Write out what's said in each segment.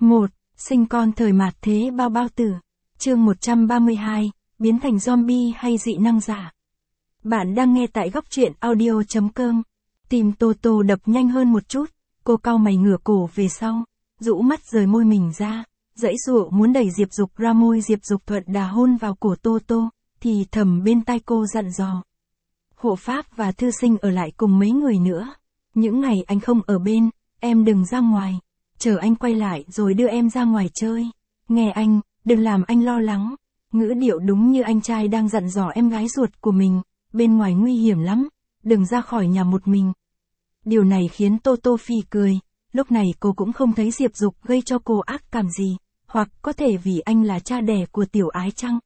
1. Sinh con thời mạt thế bao bao tử. Chương 132, biến thành zombie hay dị năng giả. Bạn đang nghe tại góc truyện audio.com. Tim Tô Tô đập nhanh hơn một chút, cô cau mày ngửa cổ về sau, rũ mắt rời môi mình ra, giãy giụa muốn đẩy Diệp Dục ra môi. Diệp Dục thuận đà hôn vào cổ Tô Tô, thì thầm bên tai cô dặn dò. Hộ pháp và thư sinh ở lại cùng mấy người nữa. Những ngày anh không ở bên, em đừng ra ngoài. Chờ anh quay lại rồi đưa em ra ngoài chơi. Nghe anh, đừng làm anh lo lắng. Ngữ điệu đúng như anh trai đang dặn dò em gái ruột của mình. Bên ngoài nguy hiểm lắm, đừng ra khỏi nhà một mình. Điều này khiến Tô Tô phì cười. Lúc này cô cũng không thấy Diệp Dục gây cho cô ác cảm gì, hoặc có thể vì anh là cha đẻ của Tiểu Ái chăng?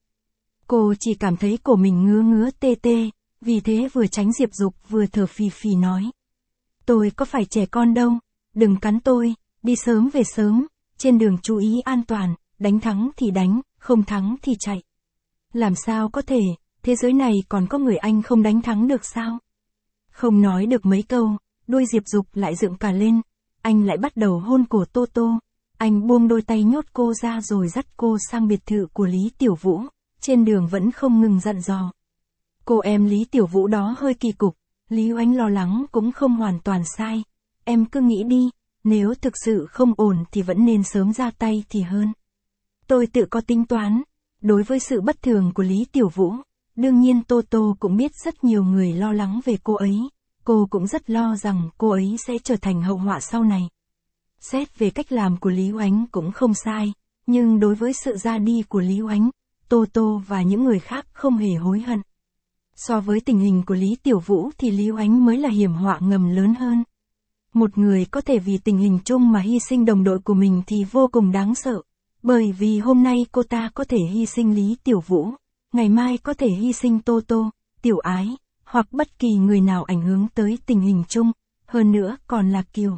Cô chỉ cảm thấy cổ mình ngứa ngứa tê tê, vì thế vừa tránh Diệp Dục vừa thở phì phì nói. Tôi có phải trẻ con đâu, đừng cắn tôi, đi sớm về sớm, trên đường chú ý an toàn, đánh thắng thì đánh, không thắng thì chạy. Làm sao có thể, thế giới này còn có người anh không đánh thắng được sao? Không nói được mấy câu, đuôi Diệp Dục lại dựng cả lên, anh lại bắt đầu hôn cổ Tô Tô. Anh buông đôi tay nhốt cô ra rồi dắt cô sang biệt thự của Lý Tiểu Vũ, trên đường vẫn không ngừng dặn dò. Cô em Lý Tiểu Vũ đó hơi kỳ cục, Lý Oánh lo lắng cũng không hoàn toàn sai. Em cứ nghĩ đi, nếu thực sự không ổn thì vẫn nên sớm ra tay thì hơn. Tôi tự có tính toán, đối với sự bất thường của Lý Tiểu Vũ, đương nhiên Tô Tô cũng biết rất nhiều người lo lắng về cô ấy. Cô cũng rất lo rằng cô ấy sẽ trở thành hậu họa sau này. Xét về cách làm của Lý Oánh cũng không sai, nhưng đối với sự ra đi của Lý Oánh, Tô Tô và những người khác không hề hối hận. So với tình hình của Lý Tiểu Vũ thì Lý Oánh mới là hiểm họa ngầm lớn hơn. Một người có thể vì tình hình chung mà hy sinh đồng đội của mình thì vô cùng đáng sợ, bởi vì hôm nay cô ta có thể hy sinh Lý Tiểu Vũ, ngày mai có thể hy sinh Tô Tô, Tiểu Ái, hoặc bất kỳ người nào ảnh hưởng tới tình hình chung, hơn nữa còn là Kiều.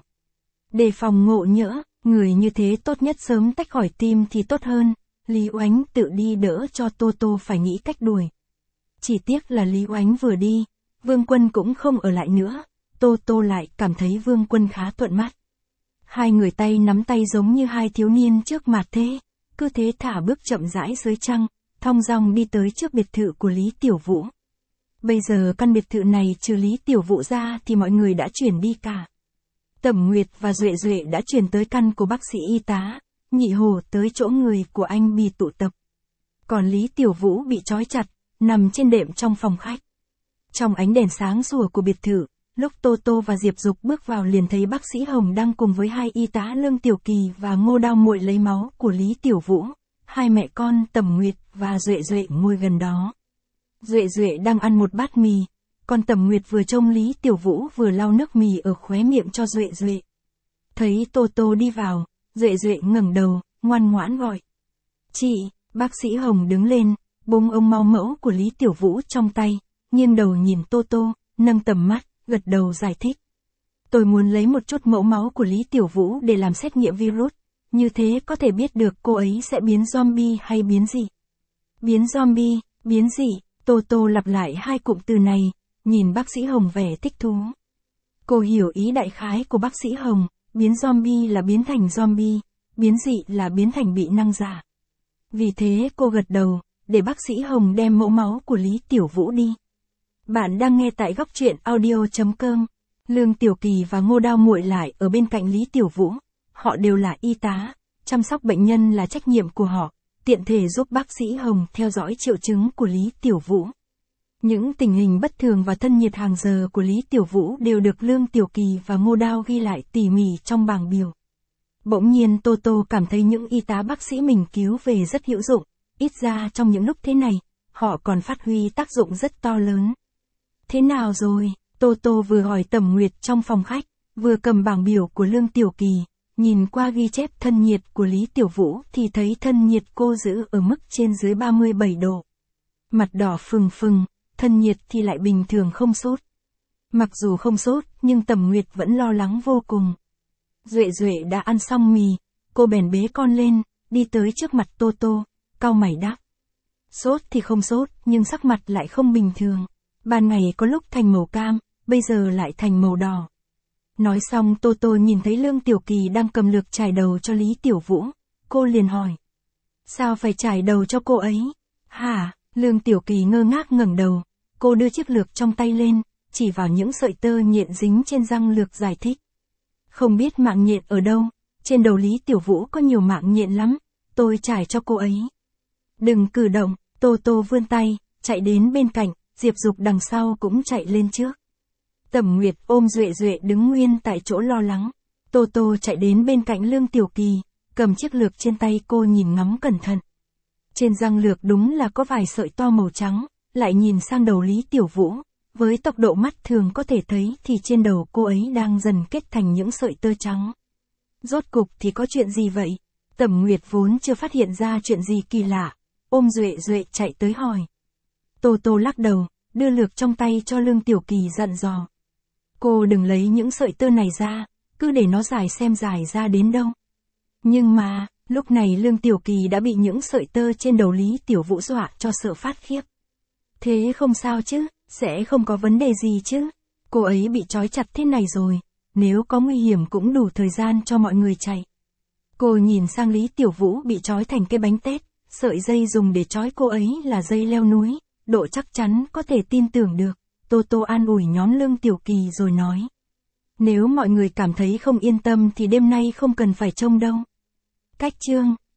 Đề phòng ngộ nhỡ, người như thế tốt nhất sớm tách khỏi tim thì tốt hơn. Lý Oánh tự đi đỡ cho Tô Tô phải nghĩ cách đuổi. Chỉ tiếc là Lý Oánh vừa đi, Vương Quân cũng không ở lại nữa. Tô Tô lại cảm thấy Vương Quân khá thuận mắt. Hai người tay nắm tay giống như hai thiếu niên trước mặt thế, cứ thế thả bước chậm rãi dưới trăng, thong dong đi tới trước biệt thự của Lý Tiểu Vũ. Bây giờ căn biệt thự này trừ Lý Tiểu Vũ ra thì mọi người đã chuyển đi cả. Tẩm Nguyệt và Duệ Duệ đã chuyển tới căn của bác sĩ y tá, Nhị Hồ tới chỗ người của anh bị tụ tập. Còn Lý Tiểu Vũ bị trói chặt, nằm trên đệm trong phòng khách. Trong ánh đèn sáng sủa của biệt thự, lúc Tô Tô và Diệp Dục bước vào liền thấy bác sĩ Hồng đang cùng với hai y tá Lương Tiểu Kỳ và Ngô Đao Muội lấy máu của Lý Tiểu Vũ. Hai mẹ con Tẩm Nguyệt và Duệ Duệ ngồi gần đó. Duệ Duệ đang ăn một bát mì, còn Tẩm Nguyệt vừa trông Lý Tiểu Vũ vừa lau nước mì ở khóe miệng cho Duệ Duệ. Thấy Tô Tô đi vào, Duệ Duệ ngẩng đầu, ngoan ngoãn gọi. Chị, bác sĩ Hồng đứng lên, búng ông máu mẫu của Lý Tiểu Vũ trong tay, nghiêng đầu nhìn Tô Tô, nâng tầm mắt, gật đầu giải thích. Tôi muốn lấy một chút mẫu máu của Lý Tiểu Vũ để làm xét nghiệm virus, như thế có thể biết được cô ấy sẽ biến zombie hay biến gì. Biến zombie, biến gì? Tô Tô lặp lại hai cụm từ này, nhìn bác sĩ Hồng vẻ thích thú. Cô hiểu ý đại khái của bác sĩ Hồng, biến zombie là biến thành zombie, biến dị là biến thành bị năng giả. Vì thế cô gật đầu, để bác sĩ Hồng đem mẫu máu của Lý Tiểu Vũ đi. Bạn đang nghe tại góc truyện audio.com. Lương Tiểu Kỳ và Ngô Đao Muội lại ở bên cạnh Lý Tiểu Vũ. Họ đều là y tá, chăm sóc bệnh nhân là trách nhiệm của họ, tiện thể giúp bác sĩ Hồng theo dõi triệu chứng của Lý Tiểu Vũ. Những tình hình bất thường và thân nhiệt hàng giờ của Lý Tiểu Vũ đều được Lương Tiểu Kỳ và Ngô Đao ghi lại tỉ mỉ trong bảng biểu. Bỗng nhiên Tô Tô cảm thấy những y tá bác sĩ mình cứu về rất hữu dụng, ít ra trong những lúc thế này, họ còn phát huy tác dụng rất to lớn. Thế nào rồi? Tô Tô vừa hỏi Tẩm Nguyệt trong phòng khách, vừa cầm bảng biểu của Lương Tiểu Kỳ, nhìn qua ghi chép thân nhiệt của Lý Tiểu Vũ thì thấy thân nhiệt cô giữ ở mức trên dưới 37 độ. Mặt đỏ phừng phừng, thân nhiệt thì lại bình thường không sốt. Mặc dù không sốt, nhưng Tẩm Nguyệt vẫn lo lắng vô cùng. Duệ Duệ đã ăn xong mì, cô bèn bế con lên, đi tới trước mặt Tô Tô, cau mày đáp. Sốt thì không sốt, nhưng sắc mặt lại không bình thường. Ban ngày có lúc thành màu cam, bây giờ lại thành màu đỏ. Nói xong Tô Tô nhìn thấy Lương Tiểu Kỳ đang cầm lược chải đầu cho Lý Tiểu Vũ. Cô liền hỏi. Sao phải chải đầu cho cô ấy? Hả? Lương Tiểu Kỳ ngơ ngác ngẩng đầu. Cô đưa chiếc lược trong tay lên, chỉ vào những sợi tơ nhện dính trên răng lược giải thích. Không biết mạng nhện ở đâu, trên đầu Lý Tiểu Vũ có nhiều mạng nhện lắm, tôi trải cho cô ấy. Đừng cử động, Tô Tô vươn tay, chạy đến bên cạnh, Diệp Dục đằng sau cũng chạy lên trước. Tẩm Nguyệt ôm Duệ Duệ đứng nguyên tại chỗ lo lắng. Tô Tô chạy đến bên cạnh Lương Tiểu Kỳ, cầm chiếc lược trên tay cô nhìn ngắm cẩn thận. Trên răng lược đúng là có vài sợi to màu trắng, lại nhìn sang đầu Lý Tiểu Vũ, với tốc độ mắt thường có thể thấy thì trên đầu cô ấy đang dần kết thành những sợi tơ trắng. Rốt cục thì có chuyện gì vậy? Tẩm Nguyệt vốn chưa phát hiện ra chuyện gì kỳ lạ, ôm Duệ Duệ chạy tới hỏi. Tô Tô lắc đầu, đưa lược trong tay cho Lương Tiểu Kỳ dặn dò. Cô đừng lấy những sợi tơ này ra, cứ để nó dài xem dài ra đến đâu. Nhưng mà, lúc này Lương Tiểu Kỳ đã bị những sợi tơ trên đầu Lý Tiểu Vũ dọa cho sợ phát khiếp. Thế không sao chứ, sẽ không có vấn đề gì chứ. Cô ấy bị trói chặt thế này rồi, nếu có nguy hiểm cũng đủ thời gian cho mọi người chạy. Cô nhìn sang Lý Tiểu Vũ bị trói thành cái bánh tét, sợi dây dùng để trói cô ấy là dây leo núi, độ chắc chắn có thể tin tưởng được. Tô Tô an ủi nhóm Lương Tiểu Kỳ rồi nói. Nếu mọi người cảm thấy không yên tâm thì đêm nay không cần phải trông đâu. Cách chương